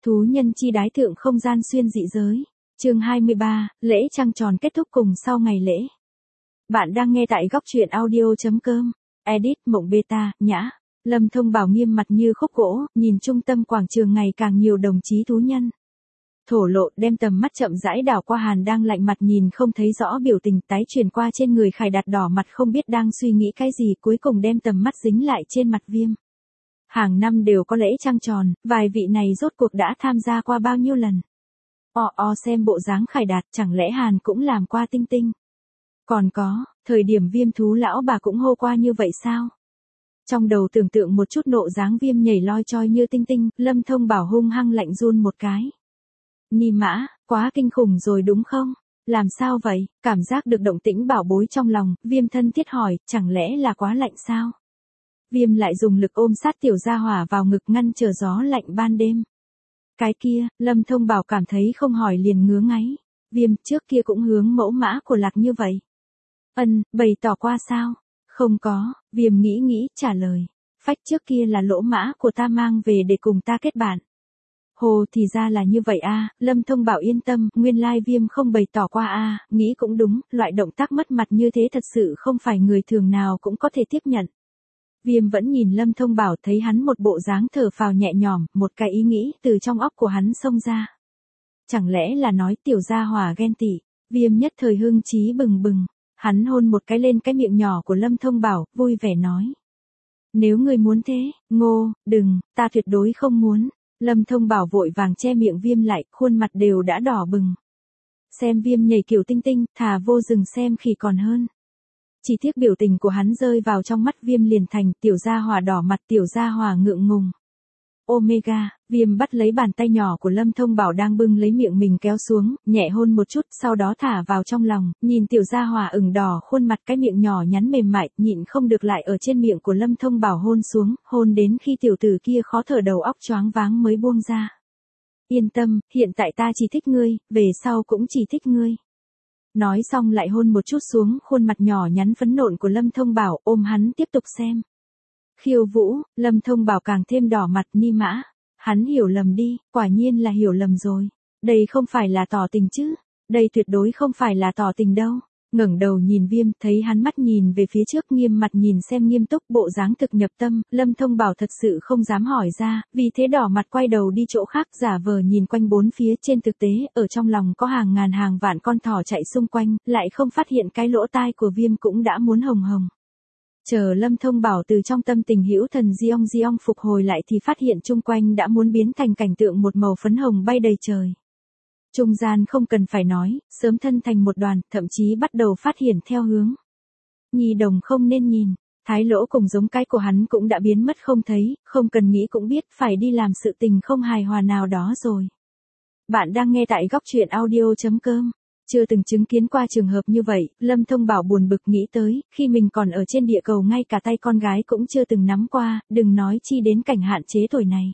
Thú nhân chi đái thượng không gian xuyên dị giới. Chương 23, lễ trăng tròn kết thúc cùng sau ngày lễ. Bạn đang nghe tại góc truyện audio.com. Edit Mộng Beta, Nhã. Lâm Thông Bảo nghiêm mặt như khúc gỗ, nhìn trung tâm quảng trường ngày càng nhiều đồng chí thú nhân. Thổ lộ đem tầm mắt chậm rãi đảo qua Hàn đang lạnh mặt nhìn không thấy rõ biểu tình tái truyền qua trên người Khải Đạt đỏ mặt không biết đang suy nghĩ cái gì, cuối cùng đem tầm mắt dính lại trên mặt Viêm. Hàng năm đều có lễ trăng tròn, vài vị này rốt cuộc đã tham gia qua bao nhiêu lần. Xem bộ dáng Khải Đạt, chẳng lẽ Hàn cũng làm qua tinh tinh. Còn có, thời điểm Viêm thú lão bà cũng hô qua như vậy sao? Trong đầu tưởng tượng một chút nộ dáng Viêm nhảy loi choi như tinh tinh, Lâm Thông Bảo hung hăng lạnh run một cái. Ni mã, quá kinh khủng rồi đúng không? Làm sao vậy? Cảm giác được động tĩnh bảo bối trong lòng, Viêm thân thiết hỏi, chẳng lẽ là quá lạnh sao? Viêm lại dùng lực ôm sát tiểu gia hỏa vào ngực ngăn trở gió lạnh ban đêm. Cái kia, Lâm Thông Bảo cảm thấy không hỏi liền ngứa ngáy. Viêm trước kia cũng hướng mẫu mã của Lạc như vậy. Bày tỏ qua sao? Không có, Viêm nghĩ trả lời. Phách trước kia là lỗ mã của ta mang về để cùng ta kết bạn. Hồ thì ra là như vậy a. Lâm Thông Bảo yên tâm, nguyên lai Viêm không bày tỏ qua a. Nghĩ cũng đúng, loại động tác mất mặt như thế thật sự không phải người thường nào cũng có thể tiếp nhận. Viêm vẫn nhìn Lâm Thông Bảo thấy hắn một bộ dáng thở phào nhẹ nhõm, một cái ý nghĩ từ trong óc của hắn xông ra. Chẳng lẽ là nói tiểu gia hỏa ghen tị? Viêm nhất thời hưng trí bừng bừng, hắn hôn một cái lên cái miệng nhỏ của Lâm Thông Bảo, vui vẻ nói. Nếu ngươi muốn thế, Ngô, đừng, ta tuyệt đối không muốn. Lâm Thông Bảo vội vàng che miệng Viêm lại, khuôn mặt đều đã đỏ bừng. Xem Viêm nhảy kiểu tinh tinh, thà vô rừng xem khỉ còn hơn. Chỉ tiếc biểu tình của hắn rơi vào trong mắt Viêm liền thành tiểu gia hỏa đỏ mặt, tiểu gia hỏa ngượng ngùng. Omega, Viêm bắt lấy bàn tay nhỏ của Lâm Thông Bảo đang bưng lấy miệng mình kéo xuống, nhẹ hôn một chút, sau đó thả vào trong lòng, nhìn tiểu gia hỏa ửng đỏ khuôn mặt cái miệng nhỏ nhắn mềm mại, nhịn không được lại ở trên miệng của Lâm Thông Bảo hôn xuống, hôn đến khi tiểu tử kia khó thở đầu óc choáng váng mới buông ra. Yên tâm, hiện tại ta chỉ thích ngươi, về sau cũng chỉ thích ngươi. Nói xong lại hôn một chút xuống khuôn mặt nhỏ nhắn phấn nộn của Lâm Thông Bảo, ôm hắn tiếp tục xem. Khiêu vũ, Lâm Thông Bảo càng thêm đỏ mặt. Ni mã, hắn hiểu lầm đi, quả nhiên là hiểu lầm rồi. Đây không phải là tỏ tình chứ, đây tuyệt đối không phải là tỏ tình đâu. Ngẩng đầu nhìn Viêm, thấy hắn mắt nhìn về phía trước nghiêm mặt nhìn xem nghiêm túc bộ dáng thực nhập tâm, Lâm Thông Bảo thật sự không dám hỏi ra, vì thế đỏ mặt quay đầu đi chỗ khác giả vờ nhìn quanh bốn phía. Trên thực tế, ở trong lòng có hàng ngàn hàng vạn con thỏ chạy xung quanh, lại không phát hiện cái lỗ tai của Viêm cũng đã muốn hồng hồng. Chờ Lâm Thông Bảo từ trong tâm tình hữu thần Giong phục hồi lại thì phát hiện chung quanh đã muốn biến thành cảnh tượng một màu phấn hồng bay đầy trời. Trung gian không cần phải nói, sớm thân thành một đoàn, thậm chí bắt đầu phát hiện theo hướng. Nhi đồng không nên nhìn, thái lỗ cùng giống cái của hắn cũng đã biến mất không thấy, không cần nghĩ cũng biết phải đi làm sự tình không hài hòa nào đó rồi. Bạn đang nghe tại góc truyện audio.com. Chưa từng chứng kiến qua trường hợp như vậy, Lâm Thông Bảo buồn bực nghĩ tới, khi mình còn ở trên địa cầu ngay cả tay con gái cũng chưa từng nắm qua, đừng nói chi đến cảnh hạn chế tuổi này.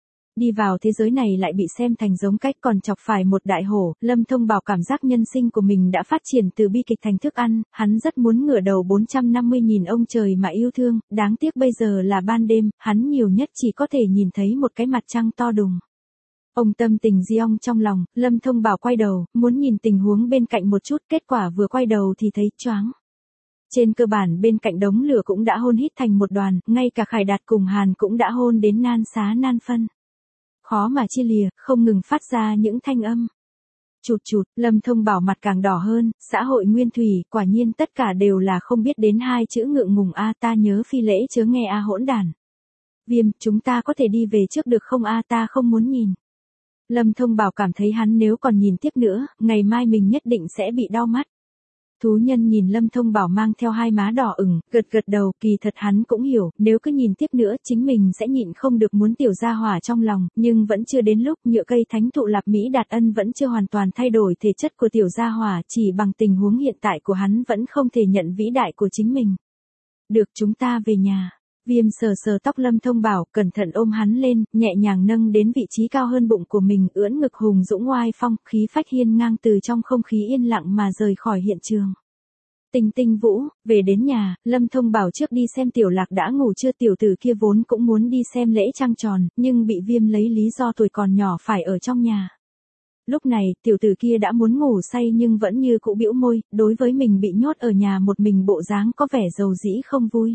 Đi vào thế giới này lại bị xem thành giống cách còn chọc phải một đại hổ, Lâm Thông Bảo cảm giác nhân sinh của mình đã phát triển từ bi kịch thành thức ăn, hắn rất muốn ngửa đầu 450.000 ông trời mà yêu thương, đáng tiếc bây giờ là ban đêm, hắn nhiều nhất chỉ có thể nhìn thấy một cái mặt trăng to đùng. Ông tâm tình Giong trong lòng, Lâm Thông Bảo quay đầu, muốn nhìn tình huống bên cạnh một chút, kết quả vừa quay đầu thì thấy choáng. Trên cơ bản bên cạnh đống lửa cũng đã hôn hít thành một đoàn, ngay cả Khải Đạt cùng Hàn cũng đã hôn đến nan xá nan phân. Khó mà chia lìa, không ngừng phát ra những thanh âm. Chụt, Lâm Thông Bảo mặt càng đỏ hơn, xã hội nguyên thủy, quả nhiên tất cả đều là không biết đến hai chữ ngượng ngùng a. Ta nhớ phi lễ chớ nghe a hỗn đản. Viêm, chúng ta có thể đi về trước được không a, ta không muốn nhìn. Lâm Thông Bảo cảm thấy hắn nếu còn nhìn tiếp nữa, ngày mai mình nhất định sẽ bị đau mắt. Thú nhân nhìn Lâm Thông Bảo mang theo hai má đỏ ửng, gật đầu, kỳ thật hắn cũng hiểu, nếu cứ nhìn tiếp nữa chính mình sẽ nhịn không được muốn tiểu gia hỏa trong lòng, nhưng vẫn chưa đến lúc. Nhựa cây thánh thụ Lạp Mỹ Đạt Ân vẫn chưa hoàn toàn thay đổi thể chất của tiểu gia hỏa, chỉ bằng tình huống hiện tại của hắn vẫn không thể nhận vĩ đại của chính mình. Được, chúng ta về nhà. Viêm sờ tóc Lâm Thông Bảo, cẩn thận ôm hắn lên, nhẹ nhàng nâng đến vị trí cao hơn bụng của mình, ưỡn ngực hùng dũng oai phong, khí phách hiên ngang từ trong không khí yên lặng mà rời khỏi hiện trường. Tinh Tinh Vũ, về đến nhà, Lâm Thông bảo trước đi xem Tiểu Lạc đã ngủ chưa. Tiểu tử kia vốn cũng muốn đi xem lễ trăng tròn, nhưng bị Viêm lấy lý do tuổi còn nhỏ phải ở trong nhà. Lúc này, tiểu tử kia đã muốn ngủ say nhưng vẫn như cũ bĩu môi, đối với mình bị nhốt ở nhà một mình bộ dáng có vẻ dầu dĩ không vui.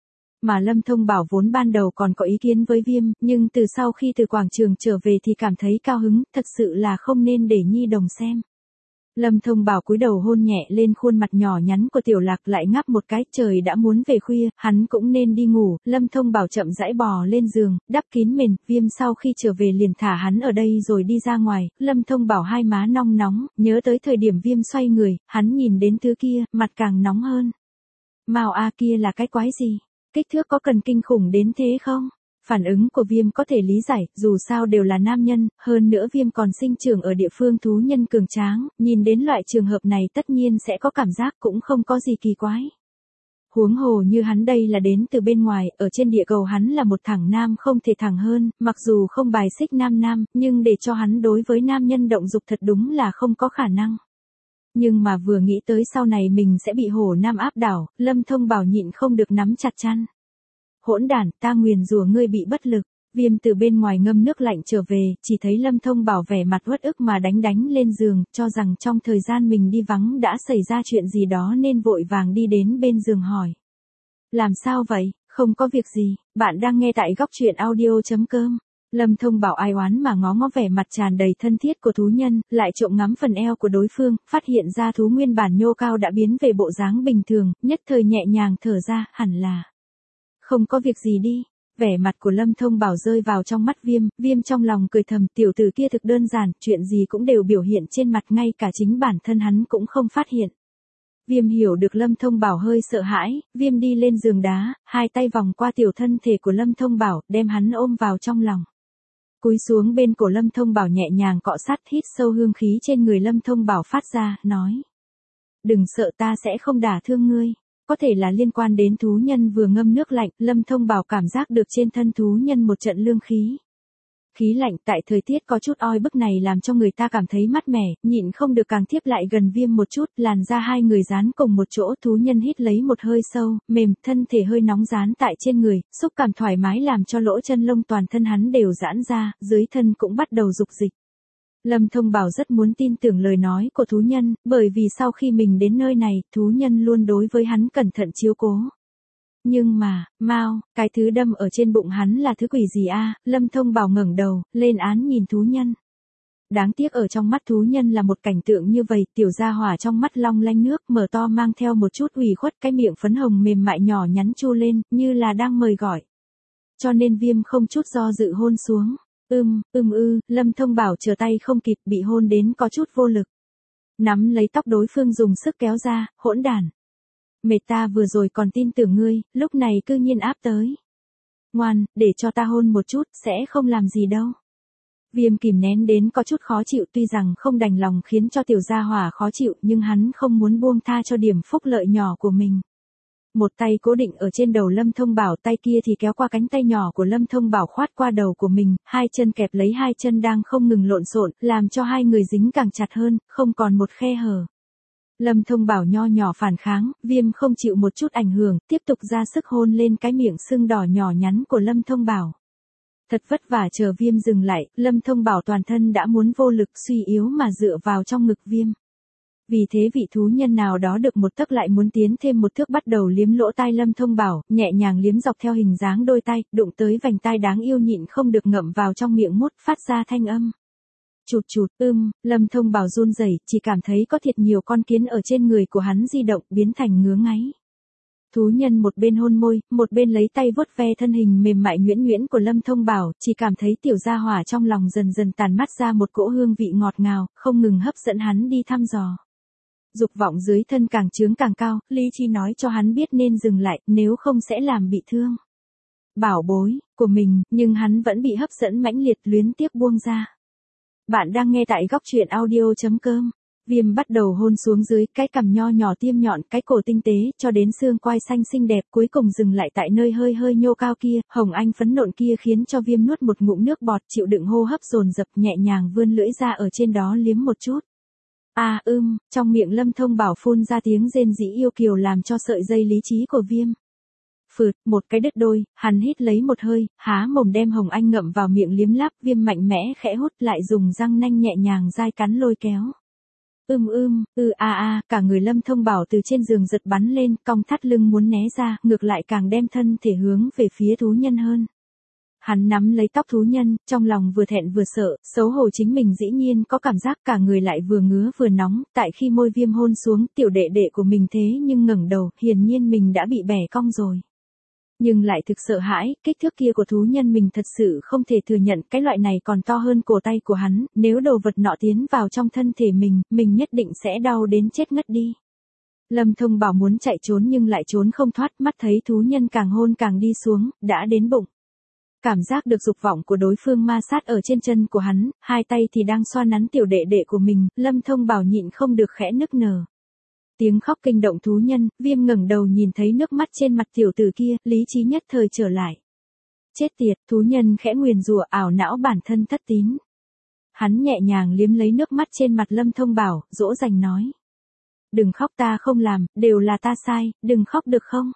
Mà Lâm Thông bảo vốn ban đầu còn có ý kiến với Viêm, nhưng từ sau khi từ quảng trường trở về thì cảm thấy cao hứng, thật sự là không nên để nhi đồng xem. Lâm Thông bảo cúi đầu hôn nhẹ lên khuôn mặt nhỏ nhắn của Tiểu Lạc, lại ngáp một cái. Trời đã muốn về khuya, hắn cũng nên đi ngủ. Lâm Thông bảo chậm rãi bò lên giường, đắp kín mền. Viêm sau khi trở về liền thả hắn ở đây rồi đi ra ngoài. Lâm Thông bảo hai má nóng nóng, nhớ tới thời điểm Viêm xoay người, hắn nhìn đến thứ kia, mặt càng nóng hơn. Mao a, kia là cái quái gì? Kích thước có cần kinh khủng đến thế không? Phản ứng của Viêm có thể lý giải, dù sao đều là nam nhân, hơn nữa Viêm còn sinh trưởng ở địa phương thú nhân cường tráng, nhìn đến loại trường hợp này tất nhiên sẽ có cảm giác, cũng không có gì kỳ quái. Huống hồ như hắn đây là đến từ bên ngoài, ở trên địa cầu hắn là một thẳng nam không thể thẳng hơn, mặc dù không bài xích nam, nhưng để cho hắn đối với nam nhân động dục thật đúng là không có khả năng. Nhưng mà vừa nghĩ tới sau này mình sẽ bị hổ nam áp đảo, Lâm Thông bảo nhịn không được nắm chặt chăn. Hỗn đản, ta nguyền rủa ngươi bị bất lực. Viêm từ bên ngoài ngâm nước lạnh trở về, chỉ thấy Lâm Thông bảo vẻ mặt uất ức mà đánh lên giường, cho rằng trong thời gian mình đi vắng đã xảy ra chuyện gì đó nên vội vàng đi đến bên giường hỏi. Làm sao vậy? Không có việc gì, bạn đang nghe tại góc truyện audio.com. Lâm Thông bảo ai oán mà ngó vẻ mặt tràn đầy thân thiết của thú nhân, lại trộm ngắm phần eo của đối phương, phát hiện ra thú nguyên bản nhô cao đã biến về bộ dáng bình thường, nhất thời nhẹ nhàng thở ra, hẳn là không có việc gì đi. Vẻ mặt của Lâm Thông bảo rơi vào trong mắt Viêm trong lòng cười thầm, tiểu tử kia thực đơn giản, chuyện gì cũng đều biểu hiện trên mặt, ngay cả chính bản thân hắn cũng không phát hiện. Viêm hiểu được Lâm Thông bảo hơi sợ hãi, Viêm đi lên giường đá, hai tay vòng qua tiểu thân thể của Lâm Thông bảo, đem hắn ôm vào trong lòng. Cúi xuống bên cổ Lâm Thông bảo nhẹ nhàng cọ sát, hít sâu hương khí trên người Lâm Thông bảo phát ra, nói. Đừng sợ, ta sẽ không đả thương ngươi. Có thể là liên quan đến thú nhân vừa ngâm nước lạnh, Lâm Thông bảo cảm giác được trên thân thú nhân một trận lương khí. Khí lạnh tại thời tiết có chút oi bức này làm cho người ta cảm thấy mát mẻ, nhịn không được càng tiếp lại gần Viêm một chút, làn da hai người dán cùng một chỗ. Thú nhân hít lấy một hơi sâu, mềm, thân thể hơi nóng dán tại trên người, xúc cảm thoải mái làm cho lỗ chân lông toàn thân hắn đều giãn ra, dưới thân cũng bắt đầu dục dịch. Lâm Thông bảo rất muốn tin tưởng lời nói của thú nhân, bởi vì sau khi mình đến nơi này, thú nhân luôn đối với hắn cẩn thận chiếu cố. Nhưng mà, Mao, cái thứ đâm ở trên bụng hắn là thứ quỷ gì a? Lâm Thông bảo ngẩng đầu, lên án nhìn thú nhân. Đáng tiếc ở trong mắt thú nhân là một cảnh tượng như vậy, tiểu gia hỏa trong mắt long lanh nước, mở to mang theo một chút ủy khuất, cái miệng phấn hồng mềm mại nhỏ nhắn chu lên, như là đang mời gọi. Cho nên Viêm không chút do dự hôn xuống. Lâm Thông bảo chờ tay không kịp, bị hôn đến có chút vô lực. Nắm lấy tóc đối phương dùng sức kéo ra, hỗn đản. Mệt, ta vừa rồi còn tin tưởng ngươi, lúc này cư nhiên áp tới. Ngoan, để cho ta hôn một chút, sẽ không làm gì đâu. Viêm kìm nén đến có chút khó chịu, tuy rằng không đành lòng khiến cho tiểu gia hỏa khó chịu, nhưng hắn không muốn buông tha cho điểm phúc lợi nhỏ của mình. Một tay cố định ở trên đầu Lâm Thông bảo, tay kia thì kéo qua cánh tay nhỏ của Lâm Thông bảo khoát qua đầu của mình, hai chân kẹp lấy hai chân đang không ngừng lộn xộn, làm cho hai người dính càng chặt hơn, không còn một khe hở. Lâm Thông bảo nho nhỏ phản kháng, Viêm không chịu một chút ảnh hưởng, tiếp tục ra sức hôn lên cái miệng sưng đỏ nhỏ nhắn của Lâm Thông bảo. Thật vất vả chờ Viêm dừng lại, Lâm Thông bảo toàn thân đã muốn vô lực, suy yếu mà dựa vào trong ngực Viêm. Vì thế vị thú nhân nào đó được một tấc lại muốn tiến thêm một thước, bắt đầu liếm lỗ tai Lâm Thông bảo, nhẹ nhàng liếm dọc theo hình dáng đôi tay, đụng tới vành tai đáng yêu nhịn không được ngậm vào trong miệng mút, phát ra thanh âm. Chụt, Lâm Thông bảo run rẩy, chỉ cảm thấy có thiệt nhiều con kiến ở trên người của hắn di động, biến thành ngứa ngáy. Thú nhân một bên hôn môi, một bên lấy tay vuốt ve thân hình mềm mại nhuyễn nhuyễn của Lâm Thông bảo, chỉ cảm thấy tiểu gia hỏa trong lòng dần dần tàn mát ra một cỗ hương vị ngọt ngào, không ngừng hấp dẫn hắn đi thăm dò. Dục vọng dưới thân càng chướng càng cao, lý trí nói cho hắn biết nên dừng lại, nếu không sẽ làm bị thương bảo bối của mình, nhưng hắn vẫn bị hấp dẫn mãnh liệt, luyến tiếc buông ra. Bạn đang nghe tại góc truyện audio.com. Viêm bắt đầu hôn xuống dưới, cái cằm nho nhỏ tiêm nhọn, cái cổ tinh tế, cho đến xương quai xanh xinh đẹp, cuối cùng dừng lại tại nơi hơi nhô cao kia, hồng anh phấn nộn kia khiến cho Viêm nuốt một ngụm nước bọt, chịu đựng hô hấp dồn dập, nhẹ nhàng vươn lưỡi ra ở trên đó liếm một chút. Trong miệng Lâm Thông Bảo phun ra tiếng rên rỉ yêu kiều làm cho sợi dây lý trí của Viêm. Phượt, một cái đứt đôi, hắn hít lấy một hơi, há mồm đem Hồng Anh ngậm vào miệng liếm láp, Viêm mạnh mẽ khẽ hút lại dùng răng nanh nhẹ nhàng dai cắn lôi kéo. Cả người Lâm Thông Bảo từ trên giường giật bắn lên, cong thắt lưng muốn né ra, ngược lại càng đem thân thể hướng về phía thú nhân hơn. Hắn nắm lấy tóc thú nhân, trong lòng vừa thẹn vừa sợ, xấu hổ chính mình dĩ nhiên có cảm giác cả người lại vừa ngứa vừa nóng, tại khi môi Viêm hôn xuống, tiểu đệ đệ của mình thế nhưng ngẩng đầu, hiển nhiên mình đã bị bẻ cong rồi. Nhưng lại thực sợ hãi, kích thước kia của thú nhân mình thật sự không thể thừa nhận, cái loại này còn to hơn cổ tay của hắn, nếu đồ vật nọ tiến vào trong thân thể mình nhất định sẽ đau đến chết ngất đi. Lâm Thông Bảo muốn chạy trốn nhưng lại trốn không thoát, mắt thấy thú nhân càng hôn càng đi xuống, đã đến bụng. Cảm giác được dục vọng của đối phương ma sát ở trên chân của hắn, hai tay thì đang xoa nắn tiểu đệ đệ của mình, Lâm Thông Bảo nhịn không được khẽ nức nở. Tiếng khóc kinh động thú nhân, Viêm ngẩng đầu nhìn thấy nước mắt trên mặt tiểu tử kia, lý trí nhất thời trở lại. Chết tiệt, thú nhân khẽ nguyền rủa ảo não bản thân thất tín. Hắn nhẹ nhàng liếm lấy nước mắt trên mặt Lâm Thông Bảo, dỗ dành nói. Đừng khóc, ta không làm, đều là ta sai, đừng khóc được không?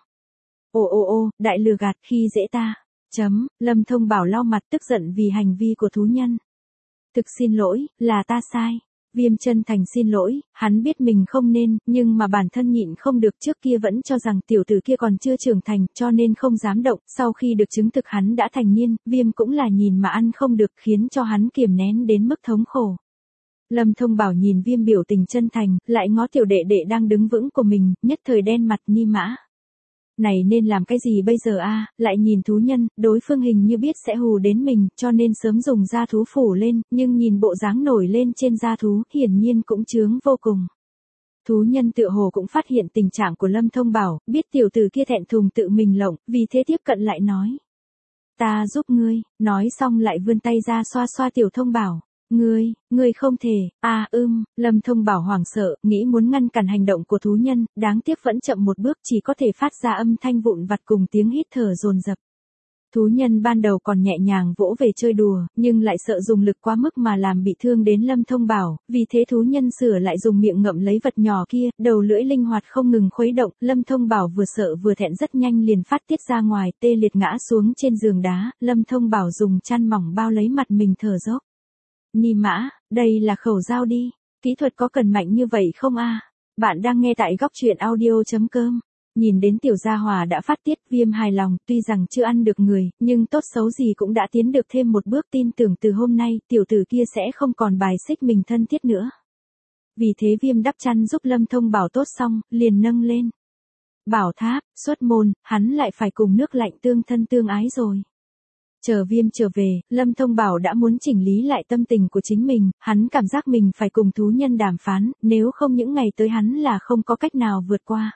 Đại lừa gạt khi dễ ta. Lâm Thông Bảo lau mặt tức giận vì hành vi của thú nhân. Thực xin lỗi, là ta sai. Viêm chân thành xin lỗi, hắn biết mình không nên, nhưng mà bản thân nhịn không được, trước kia vẫn cho rằng tiểu tử kia còn chưa trưởng thành, cho nên không dám động, sau khi được chứng thực hắn đã thành niên, Viêm cũng là nhìn mà ăn không được, khiến cho hắn kiềm nén đến mức thống khổ. Lâm Thông Bảo nhìn Viêm biểu tình chân thành, lại ngó tiểu đệ đệ đang đứng vững của mình, nhất thời đen mặt ni mã. Này nên làm cái gì bây giờ lại nhìn thú nhân, đối phương hình như biết sẽ hù đến mình, cho nên sớm dùng da thú phủ lên, nhưng nhìn bộ dáng nổi lên trên da thú, hiển nhiên cũng chướng vô cùng. Thú nhân tựa hồ cũng phát hiện tình trạng của Lâm Thông Bảo, biết tiểu tử kia thẹn thùng tự mình lộng, vì thế tiếp cận lại nói. Ta giúp ngươi, nói xong lại vươn tay ra xoa xoa tiểu Thông Bảo. Ngươi không thể, Lâm Thông Bảo hoảng sợ, nghĩ muốn ngăn cản hành động của thú nhân, đáng tiếc vẫn chậm một bước, chỉ có thể phát ra âm thanh vụn vặt cùng tiếng hít thở dồn dập. Thú nhân ban đầu còn nhẹ nhàng vỗ về chơi đùa, nhưng lại sợ dùng lực quá mức mà làm bị thương đến Lâm Thông Bảo, vì thế thú nhân sửa lại dùng miệng ngậm lấy vật nhỏ kia, đầu lưỡi linh hoạt không ngừng khuấy động, Lâm Thông Bảo vừa sợ vừa thẹn rất nhanh liền phát tiết ra ngoài, tê liệt ngã xuống trên giường đá, Lâm Thông Bảo dùng chăn mỏng bao lấy mặt mình thở dốc. Ni mã, đây là khẩu dao đi, kỹ thuật có cần mạnh như vậy không Bạn đang nghe tại góc truyện audio.com. Nhìn đến tiểu gia hòa đã phát tiết, Viêm hài lòng, tuy rằng chưa ăn được người, nhưng tốt xấu gì cũng đã tiến được thêm một bước, tin tưởng từ hôm nay, tiểu tử kia sẽ không còn bài xích mình thân thiết nữa. Vì thế Viêm đắp chăn giúp Lâm Thông Bảo tốt xong, liền nâng lên. Bảo tháp, xuất môn, hắn lại phải cùng nước lạnh tương thân tương ái rồi. Chờ Viêm trở về, Lâm Thông Bảo đã muốn chỉnh lý lại tâm tình của chính mình, hắn cảm giác mình phải cùng thú nhân đàm phán, nếu không những ngày tới hắn là không có cách nào vượt qua.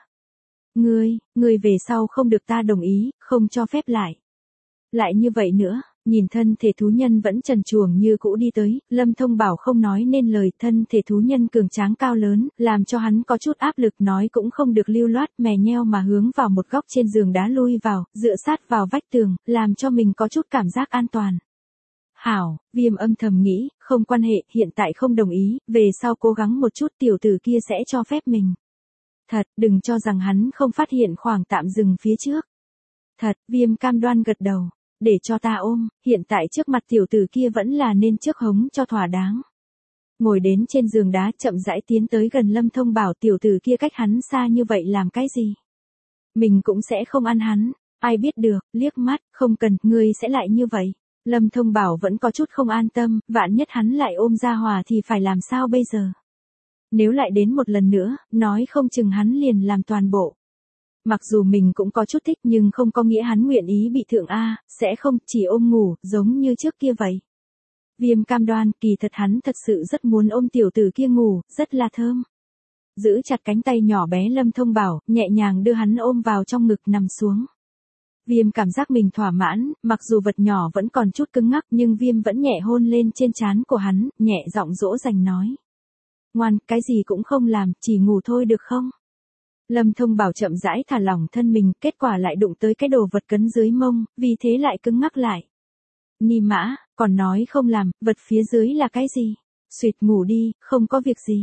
Ngươi về sau không được ta đồng ý, không cho phép lại. Lại như vậy nữa, nhìn thân thể thú nhân vẫn trần truồng như cũ đi tới, Lâm Thông Bảo không nói nên lời, thân thể thú nhân cường tráng cao lớn, làm cho hắn có chút áp lực, nói cũng không được lưu loát, mè nheo mà hướng vào một góc trên giường đá lui vào, dựa sát vào vách tường, làm cho mình có chút cảm giác an toàn. Hảo, Viêm âm thầm nghĩ, không quan hệ, hiện tại không đồng ý, về sau cố gắng một chút, tiểu tử kia sẽ cho phép mình. Thật, đừng cho rằng hắn không phát hiện khoảng tạm dừng phía trước. Thật, Viêm cam đoan gật đầu. Để cho ta ôm, hiện tại trước mặt tiểu tử kia vẫn là nên trước hống cho thỏa đáng. Ngồi đến trên giường đá chậm rãi tiến tới gần Lâm Thông Bảo, tiểu tử kia cách hắn xa như vậy làm cái gì? Mình cũng sẽ không ăn hắn, ai biết được, liếc mắt, không cần, ngươi sẽ lại như vậy. Lâm Thông Bảo vẫn có chút không an tâm, vạn nhất hắn lại ôm ra hòa thì phải làm sao bây giờ? Nếu lại đến một lần nữa, nói không chừng hắn liền làm toàn bộ. Mặc dù mình cũng có chút thích nhưng không có nghĩa hắn nguyện ý bị thượng sẽ không, chỉ ôm ngủ, giống như trước kia vậy. Viêm cam đoan, kỳ thật hắn thật sự rất muốn ôm tiểu tử kia ngủ, rất là thơm. Giữ chặt cánh tay nhỏ bé Lâm Thông Bảo, nhẹ nhàng đưa hắn ôm vào trong ngực nằm xuống. Viêm cảm giác mình thỏa mãn, mặc dù vật nhỏ vẫn còn chút cứng ngắc nhưng Viêm vẫn nhẹ hôn lên trên trán của hắn, nhẹ giọng dỗ dành nói. Ngoan, cái gì cũng không làm, chỉ ngủ thôi được không? Lâm Thông Bảo chậm rãi thả lỏng thân mình, kết quả lại đụng tới cái đồ vật cấn dưới mông, vì thế lại cứng ngắc lại. Ni mã, còn nói không làm, vật phía dưới là cái gì? Xuyệt ngủ đi, không có việc gì.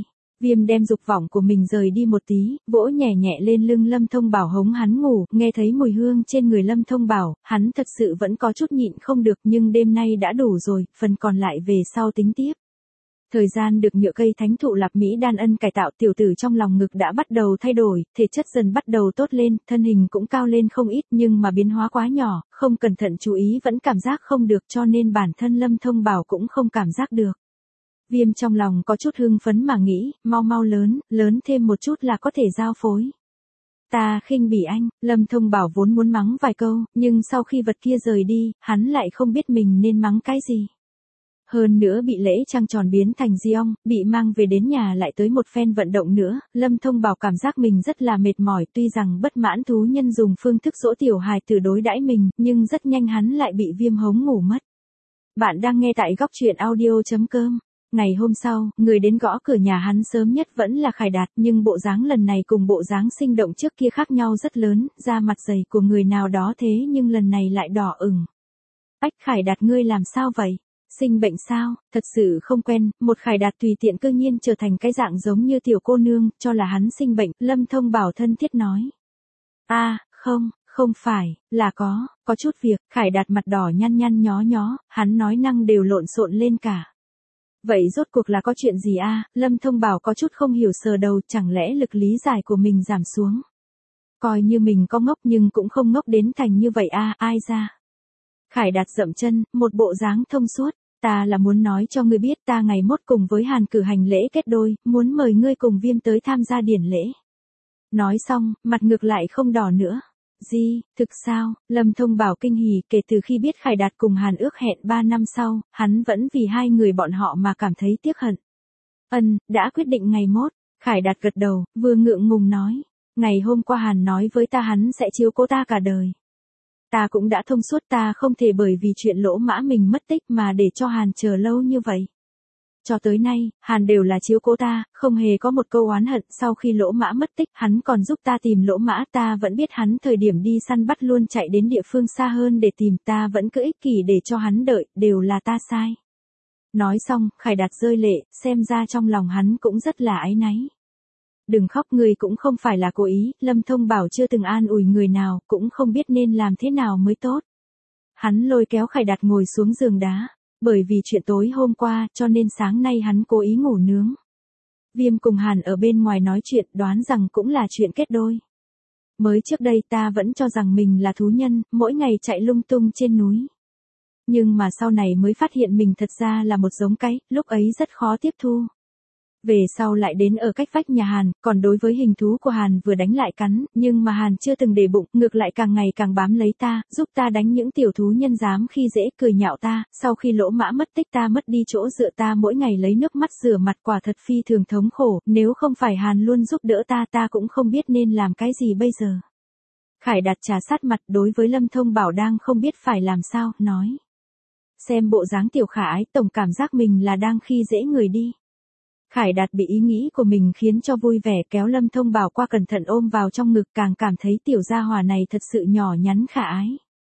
Viêm đem dục vọng của mình rời đi một tí, vỗ nhẹ nhẹ lên lưng Lâm Thông Bảo hống hắn ngủ, nghe thấy mùi hương trên người Lâm Thông Bảo, hắn thật sự vẫn có chút nhịn không được nhưng đêm nay đã đủ rồi, phần còn lại về sau tính tiếp. Thời gian được nhựa cây thánh thụ Lạp Mỹ đan ân cải tạo, tiểu tử trong lòng ngực đã bắt đầu thay đổi, thể chất dần bắt đầu tốt lên, thân hình cũng cao lên không ít nhưng mà biến hóa quá nhỏ, không cẩn thận chú ý vẫn cảm giác không được cho nên bản thân Lâm Thông Bảo cũng không cảm giác được. Viêm trong lòng có chút hưng phấn mà nghĩ, mau mau lớn thêm một chút là có thể giao phối. Ta khinh bỉ anh, Lâm Thông Bảo vốn muốn mắng vài câu, nhưng sau khi vật kia rời đi, hắn lại không biết mình nên mắng cái gì. Hơn nữa bị lễ trăng tròn biến thành di ong, bị mang về đến nhà lại tới một phen vận động nữa, Lâm Thông Bảo cảm giác mình rất là mệt mỏi, tuy rằng bất mãn thú nhân dùng phương thức dỗ tiểu hài tử đối đãi mình, nhưng rất nhanh hắn lại bị viêm hống ngủ mất. Bạn đang nghe tại góc truyện audio.com. Ngày hôm sau, người đến gõ cửa nhà hắn sớm nhất vẫn là Khải Đạt, nhưng bộ dáng lần này cùng bộ dáng sinh động trước kia khác nhau rất lớn, da mặt dày của người nào đó thế nhưng lần này lại đỏ ửng. Ách, Khải Đạt ngươi làm sao vậy? Sinh bệnh sao? Thật sự không quen, một Khải Đạt tùy tiện cư nhiên trở thành cái dạng giống như tiểu cô nương, cho là hắn sinh bệnh, Lâm Thông Bảo thân thiết nói. Không phải, là có chút việc, Khải Đạt mặt đỏ nhăn nhăn nhó nhó, hắn nói năng đều lộn xộn lên cả. Vậy rốt cuộc là có chuyện gì a? Lâm Thông Bảo có chút không hiểu sờ đầu, chẳng lẽ lực lý giải của mình giảm xuống. Coi như mình có ngốc nhưng cũng không ngốc đến thành như vậy a, ai ra. Khải Đạt dậm chân, một bộ dáng thông suốt, ta là muốn nói cho ngươi biết ta ngày mốt cùng với Hàn cử hành lễ kết đôi, muốn mời ngươi cùng Viêm tới tham gia điển lễ. Nói xong, mặt ngược lại không đỏ nữa. Gì, thực sao? Lâm Thông Bảo kinh hỉ, kể từ khi biết Khải Đạt cùng Hàn ước hẹn 3 năm sau, hắn vẫn vì hai người bọn họ mà cảm thấy tiếc hận. Đã quyết định ngày mốt. Khải Đạt gật đầu, vừa ngượng ngùng nói. Ngày hôm qua Hàn nói với ta hắn sẽ chiếu cố ta cả đời. Ta cũng đã thông suốt, ta không thể bởi vì chuyện Lỗ Mã mình mất tích mà để cho Hàn chờ lâu như vậy. Cho tới nay, Hàn đều là chiếu cố ta, không hề có một câu oán hận, sau khi Lỗ Mã mất tích, hắn còn giúp ta tìm Lỗ Mã, ta vẫn biết hắn thời điểm đi săn bắt luôn chạy đến địa phương xa hơn để tìm, ta vẫn cứ ích kỷ để cho hắn đợi, đều là ta sai. Nói xong, Khải Đạt rơi lệ, xem ra trong lòng hắn cũng rất là áy náy. Đừng khóc, người cũng không phải là cố ý, Lâm Thông Bảo chưa từng an ủi người nào, cũng không biết nên làm thế nào mới tốt. Hắn lôi kéo Khải Đạt ngồi xuống giường đá. Bởi vì chuyện tối hôm qua, cho nên sáng nay hắn cố ý ngủ nướng. Viêm cùng Hàn ở bên ngoài nói chuyện, đoán rằng cũng là chuyện kết đôi. Mới trước đây ta vẫn cho rằng mình là thú nhân, mỗi ngày chạy lung tung trên núi. Nhưng mà sau này mới phát hiện mình thật ra là một giống cái, lúc ấy rất khó tiếp thu. Về sau lại đến ở cách vách nhà Hàn, còn đối với hình thú của Hàn vừa đánh lại cắn, nhưng mà Hàn chưa từng để bụng, ngược lại càng ngày càng bám lấy ta, giúp ta đánh những tiểu thú nhân dám khi dễ cười nhạo ta, sau khi Lỗ Mã mất tích ta mất đi chỗ dựa, ta mỗi ngày lấy nước mắt rửa mặt, quả thật phi thường thống khổ, nếu không phải Hàn luôn giúp đỡ ta, ta cũng không biết nên làm cái gì bây giờ. Khải Đạt trà sát mặt, đối với Lâm Thông Bảo đang không biết phải làm sao, nói. Xem bộ dáng tiểu khả ái, tổng cảm giác mình là đang khi dễ người đi. Khải Đạt bị ý nghĩ của mình khiến cho vui vẻ, kéo Lâm Thông Bảo qua cẩn thận ôm vào trong ngực, càng cảm thấy tiểu gia hỏa này thật sự nhỏ nhắn khả ái.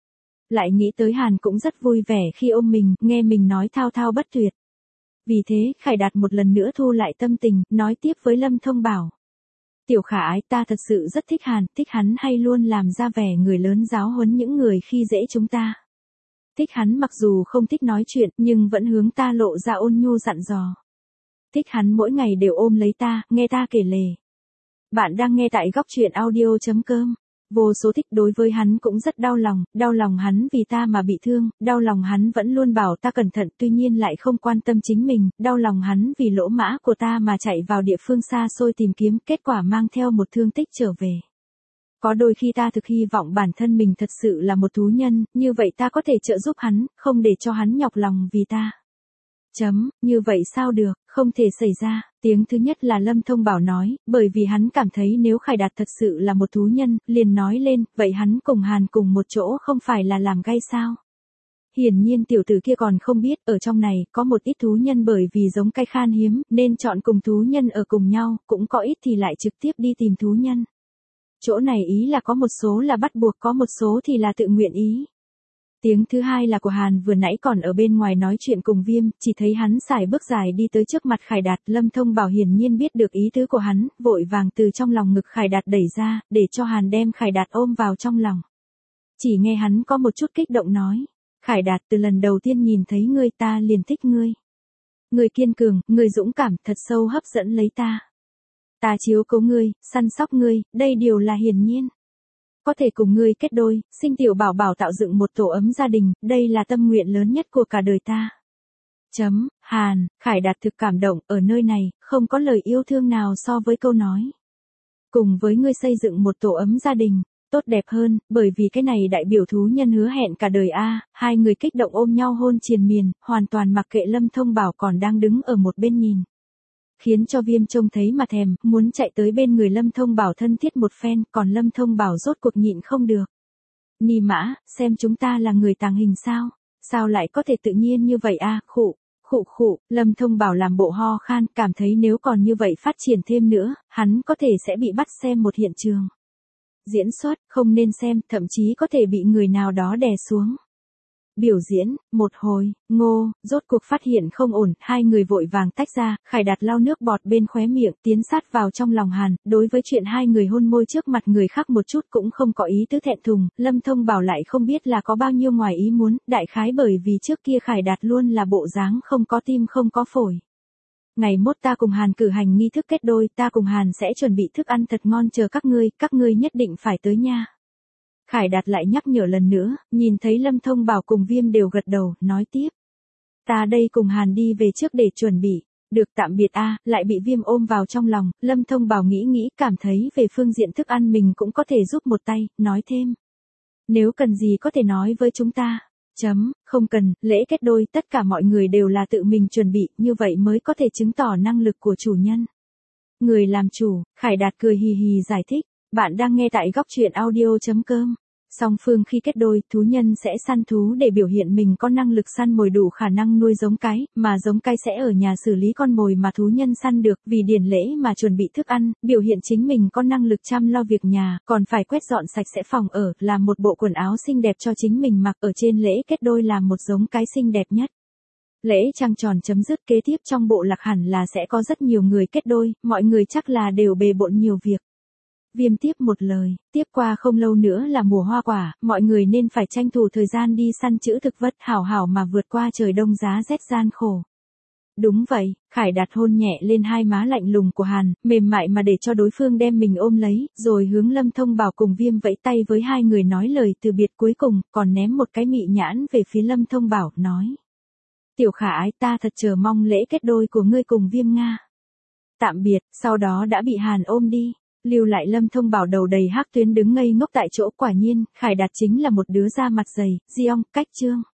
Lại nghĩ tới Hàn cũng rất vui vẻ khi ôm mình, nghe mình nói thao thao bất tuyệt. Vì thế, Khải Đạt một lần nữa thu lại tâm tình, nói tiếp với Lâm Thông Bảo. Tiểu khả ái, ta thật sự rất thích Hàn, thích hắn hay luôn làm ra vẻ người lớn giáo huấn những người khi dễ chúng ta. Thích hắn mặc dù không thích nói chuyện, nhưng vẫn hướng ta lộ ra ôn nhu dặn dò. Thích hắn mỗi ngày đều ôm lấy ta, nghe ta kể lể. Bạn đang nghe tại góc truyện audio.com. Vô số thích, đối với hắn cũng rất đau lòng hắn vì ta mà bị thương, đau lòng hắn vẫn luôn bảo ta cẩn thận tuy nhiên lại không quan tâm chính mình, đau lòng hắn vì Lỗ Mã của ta mà chạy vào địa phương xa xôi tìm kiếm, kết quả mang theo một thương tích trở về. Có đôi khi ta thực hy vọng bản thân mình thật sự là một thú nhân, như vậy ta có thể trợ giúp hắn, không để cho hắn nhọc lòng vì ta. Như vậy sao được, không thể xảy ra, tiếng thứ nhất là Lâm Thông Bảo nói, bởi vì hắn cảm thấy nếu Khải Đạt thật sự là một thú nhân, liền nói lên, vậy hắn cùng Hàn cùng một chỗ không phải là làm gay sao? Hiển nhiên tiểu tử kia còn không biết, ở trong này, có một ít thú nhân bởi vì giống cái khan hiếm, nên chọn cùng thú nhân ở cùng nhau, cũng có ít thì lại trực tiếp đi tìm thú nhân. Chỗ này ý là có một số là bắt buộc, có một số thì là tự nguyện ý. Tiếng thứ hai là của Hàn vừa nãy còn ở bên ngoài nói chuyện cùng Viêm, chỉ thấy hắn xài bước dài đi tới trước mặt Khải Đạt. Lâm Thông Bảo hiển nhiên biết được ý tứ của hắn, vội vàng từ trong lòng ngực Khải Đạt đẩy ra, để cho Hàn đem Khải Đạt ôm vào trong lòng. Chỉ nghe hắn có một chút kích động nói, Khải Đạt, từ lần đầu tiên nhìn thấy ngươi ta liền thích ngươi. Ngươi kiên cường, ngươi dũng cảm, thật sâu hấp dẫn lấy ta. Ta chiếu cố ngươi, săn sóc ngươi, đây đều là hiển nhiên. Có thể cùng ngươi kết đôi, sinh tiểu bảo bảo tạo dựng một tổ ấm gia đình, đây là tâm nguyện lớn nhất của cả đời ta. Hàn, Khải Đạt thực cảm động, ở nơi này, không có lời yêu thương nào so với câu nói. Cùng với ngươi xây dựng một tổ ấm gia đình, tốt đẹp hơn, bởi vì cái này đại biểu thú nhân hứa hẹn cả đời a. Hai người kích động ôm nhau hôn triền miên, hoàn toàn mặc kệ Lâm Thông Bảo còn đang đứng ở một bên nhìn. Khiến cho Viêm trông thấy mà thèm, muốn chạy tới bên người Lâm Thông Bảo thân thiết một phen, còn Lâm Thông Bảo rốt cuộc nhịn không được. Ni Mã, xem chúng ta là người tàng hình sao? Sao lại có thể tự nhiên như vậy a? Khụ, Lâm Thông Bảo làm bộ ho khan, cảm thấy nếu còn như vậy phát triển thêm nữa, hắn có thể sẽ bị bắt xem một hiện trường. Diễn xuất, không nên xem, thậm chí có thể bị người nào đó đè xuống. Biểu diễn, một hồi, rốt cuộc phát hiện không ổn, hai người vội vàng tách ra, Khải Đạt lau nước bọt bên khóe miệng, tiến sát vào trong lòng Hàn, đối với chuyện hai người hôn môi trước mặt người khác một chút cũng không có ý tứ thẹn thùng, Lâm Thông Bảo lại không biết là có bao nhiêu ngoài ý muốn, đại khái bởi vì trước kia Khải Đạt luôn là bộ dáng không có tim không có phổi. Ngày mốt ta cùng Hàn cử hành nghi thức kết đôi, ta cùng Hàn sẽ chuẩn bị thức ăn thật ngon chờ các ngươi nhất định phải tới nha. Khải Đạt lại nhắc nhở lần nữa, nhìn thấy Lâm Thông Bảo cùng Viêm đều gật đầu, nói tiếp. Ta đây cùng Hàn đi về trước để chuẩn bị, được tạm biệt a. Lại bị Viêm ôm vào trong lòng, Lâm Thông Bảo nghĩ cảm thấy về phương diện thức ăn mình cũng có thể giúp một tay, nói thêm. Nếu cần gì có thể nói với chúng ta. Không cần, lễ kết đôi tất cả mọi người đều là tự mình chuẩn bị, như vậy mới có thể chứng tỏ năng lực của chủ nhân. Người làm chủ, Khải Đạt cười hì hì giải thích, bạn đang nghe tại góc truyện audio.com. Song phương khi kết đôi, thú nhân sẽ săn thú để biểu hiện mình có năng lực săn mồi đủ khả năng nuôi giống cái, mà giống cái sẽ ở nhà xử lý con mồi mà thú nhân săn được, vì điển lễ mà chuẩn bị thức ăn, biểu hiện chính mình có năng lực chăm lo việc nhà, còn phải quét dọn sạch sẽ phòng ở, làm một bộ quần áo xinh đẹp cho chính mình mặc, ở trên lễ kết đôi làm một giống cái xinh đẹp nhất. Lễ trăng tròn chấm dứt, kế tiếp trong bộ lạc hẳn là sẽ có rất nhiều người kết đôi, mọi người chắc là đều bề bộn nhiều việc. Viêm tiếp một lời, tiếp qua không lâu nữa là mùa hoa quả, mọi người nên phải tranh thủ thời gian đi săn chữ thực vật hảo mà vượt qua trời đông giá rét gian khổ. Đúng vậy, Khải Đạt hôn nhẹ lên hai má lạnh lùng của Hàn, mềm mại mà để cho đối phương đem mình ôm lấy, rồi hướng Lâm Thông Bảo cùng Viêm vẫy tay với hai người nói lời từ biệt cuối cùng, còn ném một cái mị nhãn về phía Lâm Thông Bảo, nói. Tiểu Khả ái, ta thật chờ mong lễ kết đôi của ngươi cùng Viêm Nga. Tạm biệt, sau đó đã bị Hàn ôm đi. Lưu lại Lâm Thông Bảo đầu đầy hắc tuyến đứng ngây ngốc tại chỗ, quả nhiên, Khải Đạt chính là một đứa da mặt dày, Cách Chương.